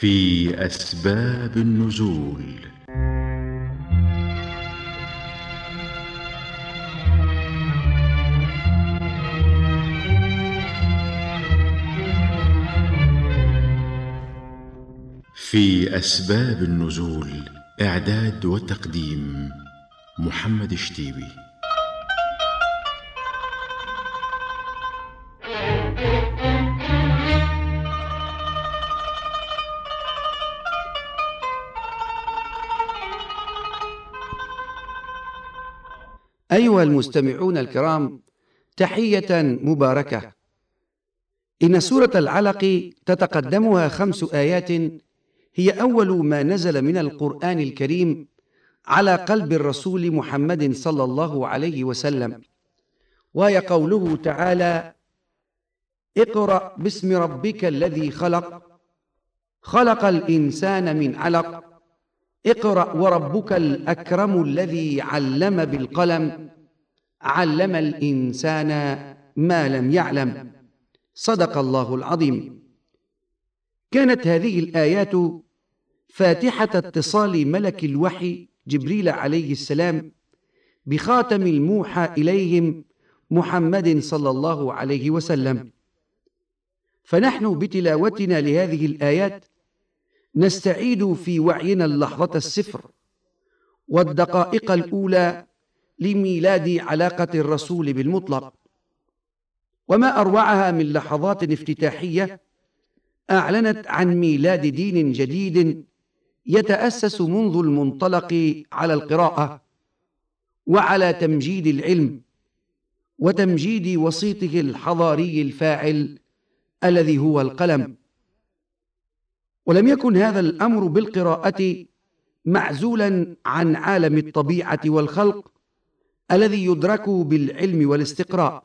في أسباب النزول. في أسباب النزول، إعداد وتقديم محمد شتيبي. أيها المستمعون الكرام، تحية مباركة. إن سورة العلق تتقدمها 5 آيات هي أول ما نزل من القرآن الكريم على قلب الرسول محمد صلى الله عليه وسلم، وهي قوله تعالى: اقرأ باسم ربك الذي خلق، خلق الإنسان من علق، اقرأ وربك الأكرم الذي علم بالقلم، علم الإنسان ما لم يعلم. صدق الله العظيم. كانت هذه الآيات فاتحة اتصال ملك الوحي جبريل عليه السلام بخاتم الموحى إليهم محمد صلى الله عليه وسلم، فنحن بتلاوتنا لهذه الآيات نستعيد في وعينا اللحظة الصفر والدقائق الأولى لميلاد علاقة الرسول بالمطلق، وما أروعها من لحظات افتتاحية أعلنت عن ميلاد دين جديد يتأسس منذ المنطلق على القراءة وعلى تمجيد العلم وتمجيد وسيطه الحضاري الفاعل الذي هو القلم. ولم يكن هذا الأمر بالقراءة معزولا عن عالم الطبيعة والخلق الذي يدرك بالعلم والاستقراء،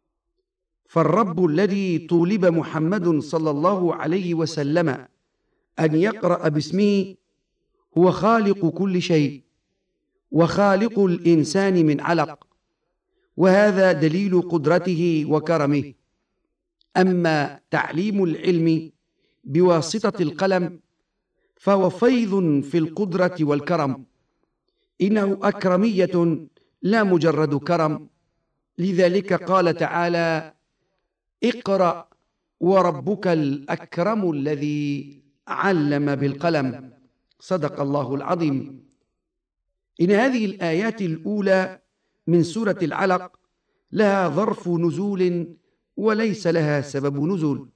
فالرب الذي طولب محمد صلى الله عليه وسلم أن يقرأ باسمه هو خالق كل شيء وخالق الإنسان من علق، وهذا دليل قدرته وكرمه. أما تعليم العلم بواسطة القلم فهو فيض في القدرة والكرم، إنه أكرمية لا مجرد كرم. لذلك قال تعالى: اقرأ وربك الأكرم الذي علم بالقلم. صدق الله العظيم. إن هذه الآيات الأولى من سورة العلق لها ظرف نزول وليس لها سبب نزول،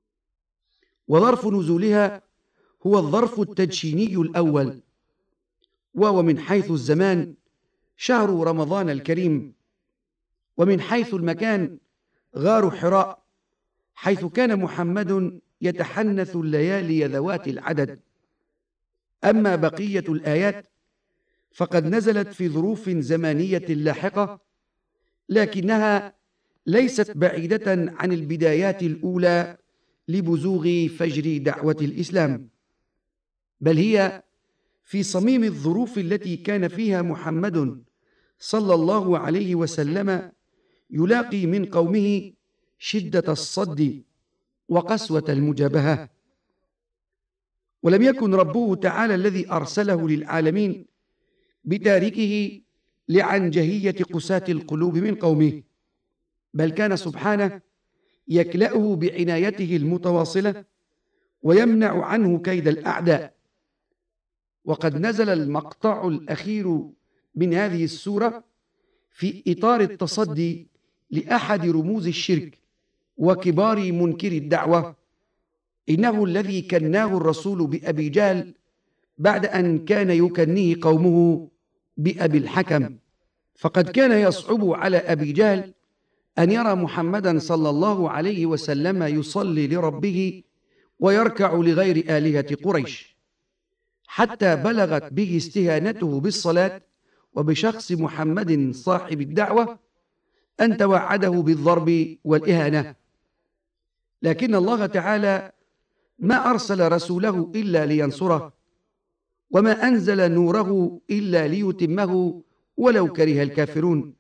وظرف نزولها هو الظرف التدشيني الأول، وهو من حيث الزمان شهر رمضان الكريم، ومن حيث المكان غار حراء، حيث كان محمد يتحنث الليالي ذوات العدد. أما بقية الآيات فقد نزلت في ظروف زمانية لاحقة، لكنها ليست بعيدة عن البدايات الأولى لبزوغ فجر دعوة الإسلام، بل هي في صميم الظروف التي كان فيها محمد صلى الله عليه وسلم يلاقي من قومه شدة الصد وقسوة المجابهة. ولم يكن ربه تعالى الذي أرسله للعالمين بتاركه لعنجهية قساة القلوب من قومه، بل كان سبحانه يكلأه بعنايته المتواصلة ويمنع عنه كيد الأعداء. وقد نزل المقطع الأخير من هذه السورة في إطار التصدي لأحد رموز الشرك وكبار منكر الدعوة، إنه الذي كناه الرسول بأبي جهل بعد أن كان يكنيه قومه بأبي الحكم. فقد كان يصعب على أبي جهل أن يرى محمدا صلى الله عليه وسلم يصلي لربه ويركع لغير آلهة قريش، حتى بلغت به استهانته بالصلاة وبشخص محمد صاحب الدعوة أن توعده بالضرب والإهانة. لكن الله تعالى ما أرسل رسوله إلا لينصره، وما أنزل نوره إلا ليتمه ولو كره الكافرون،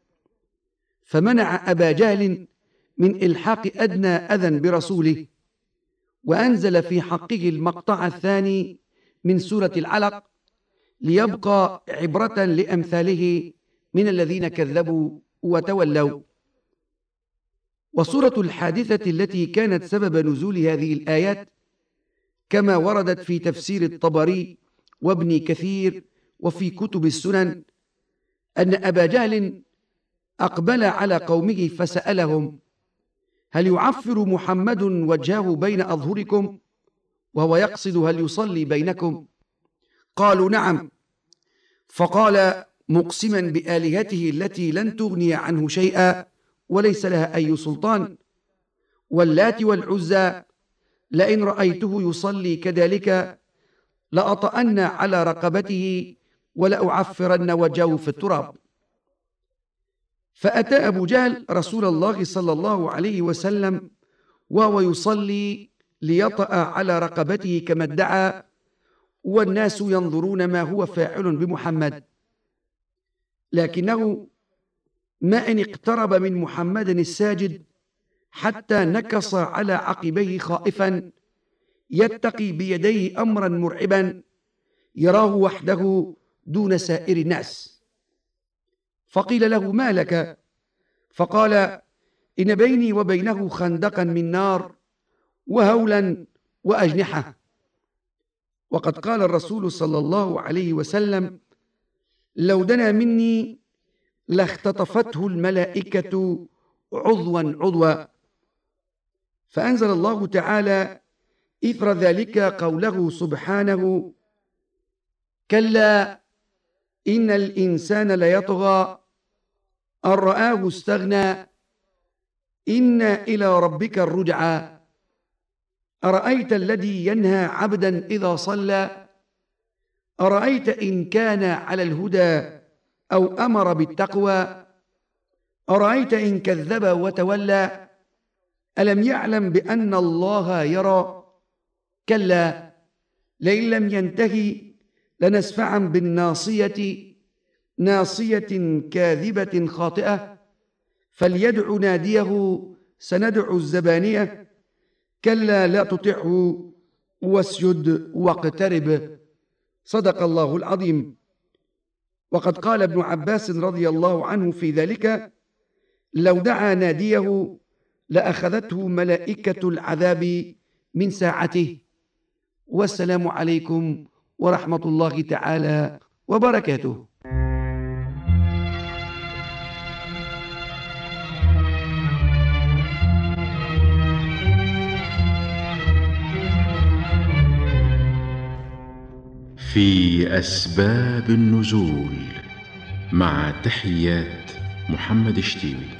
فمنع أبا جهل من إلحاق أدنى أذى برسوله، وأنزل في حقه المقطع الثاني من سورة العلق ليبقى عبرة لأمثاله من الذين كذبوا وتولوا. وصورة الحادثة التي كانت سبب نزول هذه الآيات كما وردت في تفسير الطبري وابن كثير وفي كتب السنن أن أبا جهل أقبل على قومه فسألهم: هل يعفر محمد وجهه بين أظهركم؟ وهو يقصد هل يصلي بينكم؟ قالوا: نعم. فقال مقسما بآلهته التي لن تغني عنه شيئا وليس لها أي سلطان: واللات والعزى لئن رأيته يصلي كذلك لأطأن على رقبته ولأعفرن وجهه في التراب. فأتى أبو جهل رسول الله صلى الله عليه وسلم وهو يصلي ليطأ على رقبته كما ادعى، والناس ينظرون ما هو فاعل بمحمد، لكنه ما إن اقترب من محمد الساجد حتى نكص على عقبيه خائفا يتقي بيديه أمرا مرعبا يراه وحده دون سائر الناس. فقيل له: ما لك؟ فقال: إن بيني وبينه خندقا من نار وهولا وأجنحة. وقد قال الرسول صلى الله عليه وسلم: لو دنا مني لاختطفته الملائكة عضوا عضوا. فأنزل الله تعالى إثر ذلك قوله سبحانه: كلا إن الإنسان ليطغى أن رآه استغنى إن إلى ربك الرجعى أرأيت الذي ينهى عبدا إذا صلى أرأيت إن كان على الهدى أو أمر بالتقوى أرأيت إن كذب وتولى ألم يعلم بأن الله يرى كلا لئن لم ينتهي لنسفعا بالناصية ناصية كاذبة خاطئة فليدع ناديه سندع الزبانية كلا لا تطعه واسجد واقترب. صدق الله العظيم. وقد قال ابن عباس رضي الله عنه في ذلك: لو دعا ناديه لأخذته ملائكة العذاب من ساعته. والسلام عليكم ورحمة الله تعالى وبركاته. في أسباب النزول، مع تحيات محمد شتيبي.